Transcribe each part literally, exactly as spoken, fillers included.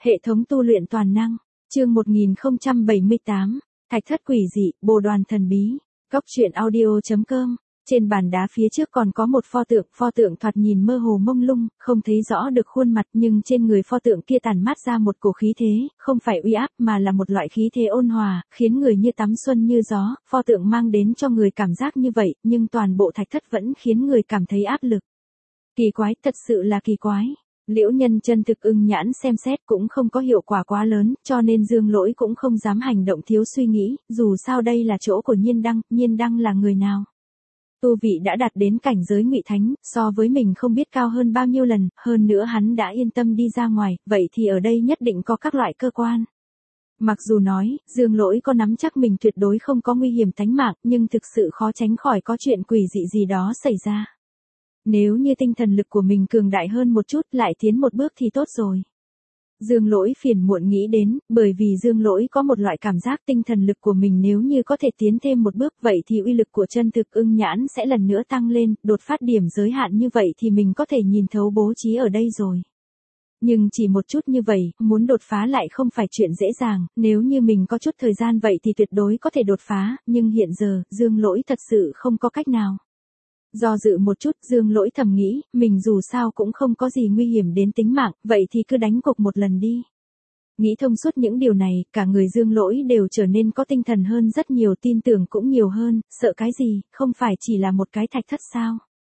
Hệ thống tu luyện toàn năng, chương một nghìn không trăm bảy mươi tám, Thạch thất quỷ dị, bồ đoàn thần bí, góc truyện audio chấm com. Trên bàn đá phía trước còn có một pho tượng, pho tượng thoạt nhìn mơ hồ mông lung, không thấy rõ được khuôn mặt, nhưng trên người pho tượng kia tản mát ra một cổ khí thế, không phải uy áp mà là một loại khí thế ôn hòa, khiến người như tắm xuân như gió. Pho tượng mang đến cho người cảm giác như vậy, nhưng toàn bộ thạch thất vẫn khiến người cảm thấy áp lực. Kỳ quái, thật sự là kỳ quái. Liễu Nhân chân thực ưng nhãn xem xét cũng không có hiệu quả quá lớn, cho nên Dương Lỗi cũng không dám hành động thiếu suy nghĩ, dù sao đây là chỗ của Nhiên Đăng, Nhiên Đăng là người nào? Tu vị đã đạt đến cảnh giới Ngụy Thánh, so với mình không biết cao hơn bao nhiêu lần, hơn nữa hắn đã yên tâm đi ra ngoài, vậy thì ở đây nhất định có các loại cơ quan. Mặc dù nói, Dương Lỗi có nắm chắc mình tuyệt đối không có nguy hiểm tính mạng, nhưng thực sự khó tránh khỏi có chuyện quỷ dị gì đó xảy ra. Nếu như tinh thần lực của mình cường đại hơn một chút, lại tiến một bước thì tốt rồi. Dương Lỗi phiền muộn nghĩ đến, bởi vì Dương Lỗi có một loại cảm giác tinh thần lực của mình nếu như có thể tiến thêm một bước, vậy thì uy lực của chân thực ưng nhãn sẽ lần nữa tăng lên, đột phát điểm giới hạn như vậy thì mình có thể nhìn thấu bố trí ở đây rồi. Nhưng chỉ một chút như vậy, muốn đột phá lại không phải chuyện dễ dàng, nếu như mình có chút thời gian vậy thì tuyệt đối có thể đột phá, nhưng hiện giờ, Dương Lỗi thật sự không có cách nào. Do dự một chút, Dương Lỗi thầm nghĩ, mình dù sao cũng không có gì nguy hiểm đến tính mạng, vậy thì cứ đánh cục một lần đi. Nghĩ thông suốt những điều này, cả người Dương Lỗi đều trở nên có tinh thần hơn rất nhiều, tin tưởng cũng nhiều hơn, sợ cái gì, không phải chỉ là một cái thạch thất sao.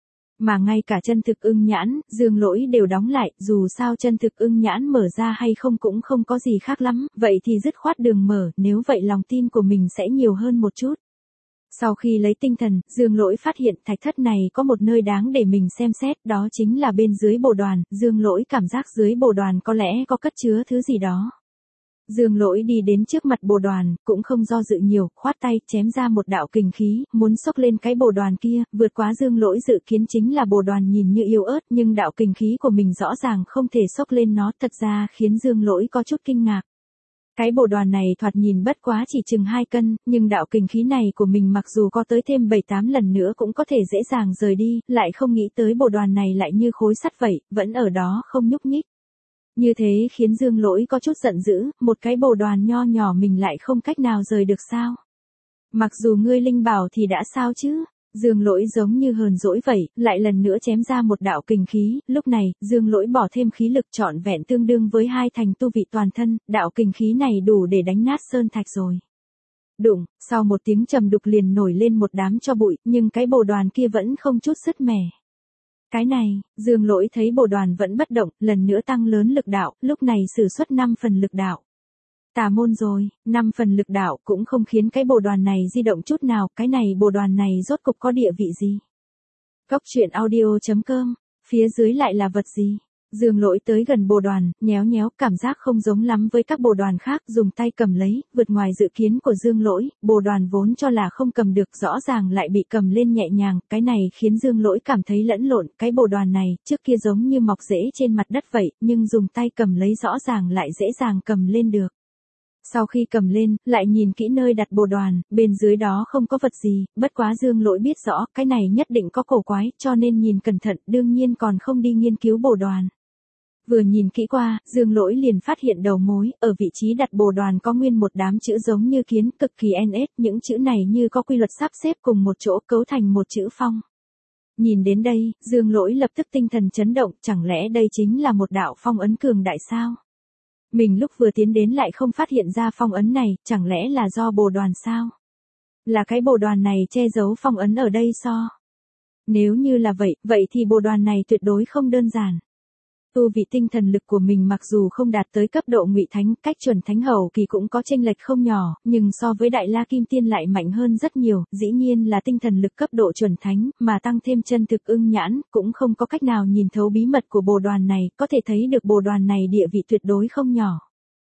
Mà ngay cả chân thực ưng nhãn, Dương Lỗi đều đóng lại, dù sao chân thực ưng nhãn mở ra hay không cũng không có gì khác lắm, vậy thì dứt khoát đường mở, nếu vậy lòng tin của mình sẽ nhiều hơn một chút. Sau khi lấy tinh thần, Dương Lỗi phát hiện thạch thất này có một nơi đáng để mình xem xét, đó chính là bên dưới bồ đoàn. Dương Lỗi cảm giác dưới bồ đoàn có lẽ có cất chứa thứ gì đó. Dương Lỗi đi đến trước mặt bồ đoàn, cũng không do dự nhiều, khoát tay, chém ra một đạo kình khí, muốn xốc lên cái bồ đoàn kia, vượt quá Dương Lỗi dự kiến chính là bồ đoàn nhìn như yếu ớt, nhưng đạo kình khí của mình rõ ràng không thể xốc lên nó, thật ra khiến Dương Lỗi có chút kinh ngạc. Cái bồ đoàn này thoạt nhìn bất quá chỉ chừng hai cân, nhưng đạo kình khí này của mình mặc dù có tới thêm bảy tám lần nữa cũng có thể dễ dàng rời đi, lại không nghĩ tới bồ đoàn này lại như khối sắt vậy, vẫn ở đó không nhúc nhích. Như thế khiến Dương Lỗi có chút giận dữ, một cái bồ đoàn nho nhỏ mình lại không cách nào rời được sao? Mặc dù ngươi linh bảo thì đã sao chứ? Dương Lỗi giống như hờn dỗi vậy, lại lần nữa chém ra một đạo kình khí, lúc này, Dương Lỗi bỏ thêm khí lực trọn vẹn tương đương với hai thành tu vị toàn thân, đạo kình khí này đủ để đánh nát sơn thạch rồi. Đụng, sau một tiếng trầm đục liền nổi lên một đám tro bụi, nhưng cái bồ đoàn kia vẫn không chút sứt mẻ. Cái này, Dương Lỗi thấy bồ đoàn vẫn bất động, lần nữa tăng lớn lực đạo, lúc này sử xuất năm phần lực đạo. Tà môn rồi, năm phần lực đạo cũng không khiến cái bồ đoàn này di động chút nào, cái này bồ đoàn này rốt cục có địa vị gì? Góc truyện audio chấm com, phía dưới lại là vật gì? Dương Lỗi tới gần bồ đoàn, nhéo nhéo, cảm giác không giống lắm với các bồ đoàn khác, dùng tay cầm lấy, vượt ngoài dự kiến của Dương Lỗi, bồ đoàn vốn cho là không cầm được rõ ràng lại bị cầm lên nhẹ nhàng, cái này khiến Dương Lỗi cảm thấy lẫn lộn, cái bồ đoàn này, trước kia giống như mọc rễ trên mặt đất vậy, nhưng dùng tay cầm lấy rõ ràng lại dễ dàng cầm lên được. Sau khi cầm lên, lại nhìn kỹ nơi đặt bồ đoàn, bên dưới đó không có vật gì, bất quá Dương Lỗi biết rõ, cái này nhất định có cổ quái, cho nên nhìn cẩn thận, đương nhiên còn không đi nghiên cứu bồ đoàn. Vừa nhìn kỹ qua, Dương Lỗi liền phát hiện đầu mối, ở vị trí đặt bồ đoàn có nguyên một đám chữ giống như kiến, cực kỳ en ét, những chữ này như có quy luật sắp xếp cùng một chỗ cấu thành một chữ phong. Nhìn đến đây, Dương Lỗi lập tức tinh thần chấn động, chẳng lẽ đây chính là một đạo phong ấn cường đại sao? Mình lúc vừa tiến đến lại không phát hiện ra phong ấn này, chẳng lẽ là do bồ đoàn sao? Là cái bồ đoàn này che giấu phong ấn ở đây so? Nếu như là vậy, vậy thì bồ đoàn này tuyệt đối không đơn giản. Tu vị tinh thần lực của mình mặc dù không đạt tới cấp độ Ngụy Thánh, cách chuẩn thánh hậu kỳ cũng có chênh lệch không nhỏ, nhưng so với Đại La Kim Tiên lại mạnh hơn rất nhiều, dĩ nhiên là tinh thần lực cấp độ chuẩn thánh, mà tăng thêm chân thực ưng nhãn, cũng không có cách nào nhìn thấu bí mật của bồ đoàn này, có thể thấy được bồ đoàn này địa vị tuyệt đối không nhỏ.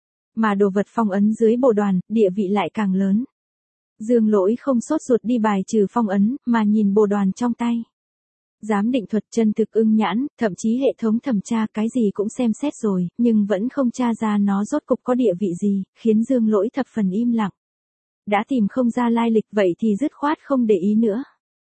Mà đồ vật phong ấn dưới bồ đoàn, địa vị lại càng lớn. Dương Lỗi không sốt ruột đi bài trừ phong ấn, mà nhìn bồ đoàn trong tay. Giám định thuật chân thực ưng nhãn, thậm chí hệ thống thẩm tra cái gì cũng xem xét rồi, nhưng vẫn không tra ra nó rốt cục có địa vị gì, khiến Dương Lỗi thập phần im lặng. Đã tìm không ra lai lịch vậy thì dứt khoát không để ý nữa.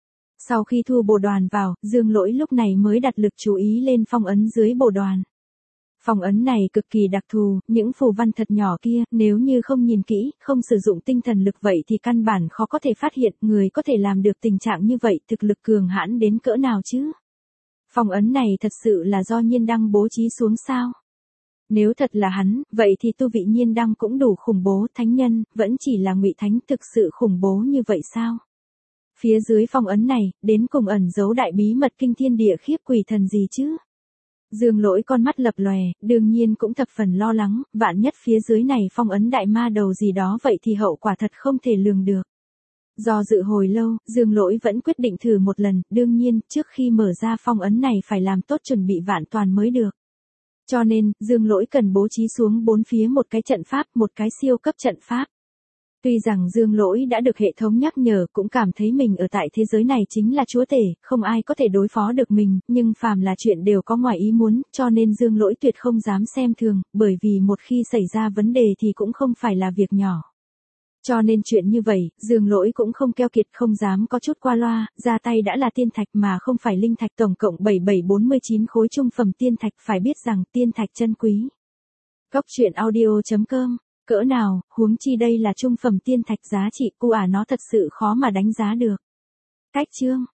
Sau khi thu bồ đoàn vào, Dương Lỗi lúc này mới đặt lực chú ý lên phong ấn dưới bồ đoàn. Phong ấn này cực kỳ đặc thù, những phù văn thật nhỏ kia, nếu như không nhìn kỹ, không sử dụng tinh thần lực vậy thì căn bản khó có thể phát hiện người có thể làm được tình trạng như vậy, thực lực cường hãn đến cỡ nào chứ? Phong ấn này thật sự là do Nhiên Đăng bố trí xuống sao? Nếu thật là hắn, vậy thì tu vị Nhiên Đăng cũng đủ khủng bố, thánh nhân, vẫn chỉ là ngụy thánh thực sự khủng bố như vậy sao? Phía dưới phong ấn này, đến cùng ẩn giấu đại bí mật kinh thiên địa khiếp quỷ thần gì chứ? Dương Lỗi con mắt lập lòe, đương nhiên cũng thập phần lo lắng, vạn nhất phía dưới này phong ấn đại ma đầu gì đó vậy thì hậu quả thật không thể lường được. Do dự hồi lâu, Dương Lỗi vẫn quyết định thử một lần, đương nhiên, trước khi mở ra phong ấn này phải làm tốt chuẩn bị vạn toàn mới được. Cho nên, Dương Lỗi cần bố trí xuống bốn phía một cái trận pháp, một cái siêu cấp trận pháp. Tuy rằng Dương Lỗi đã được hệ thống nhắc nhở, cũng cảm thấy mình ở tại thế giới này chính là chúa tể, không ai có thể đối phó được mình, nhưng phàm là chuyện đều có ngoài ý muốn, cho nên Dương Lỗi tuyệt không dám xem thường, bởi vì một khi xảy ra vấn đề thì cũng không phải là việc nhỏ. Cho nên chuyện như vậy, Dương Lỗi cũng không keo kiệt, không dám có chút qua loa, ra tay đã là tiên thạch mà không phải linh thạch, tổng cộng bảy nghìn bảy trăm bốn mươi chín khối trung phẩm tiên thạch, phải biết rằng tiên thạch chân quý. Góc truyện audio chấm com, cỡ nào, huống chi đây là trung phẩm tiên thạch giá trị, cu à nó thật sự khó mà đánh giá được. Cách chương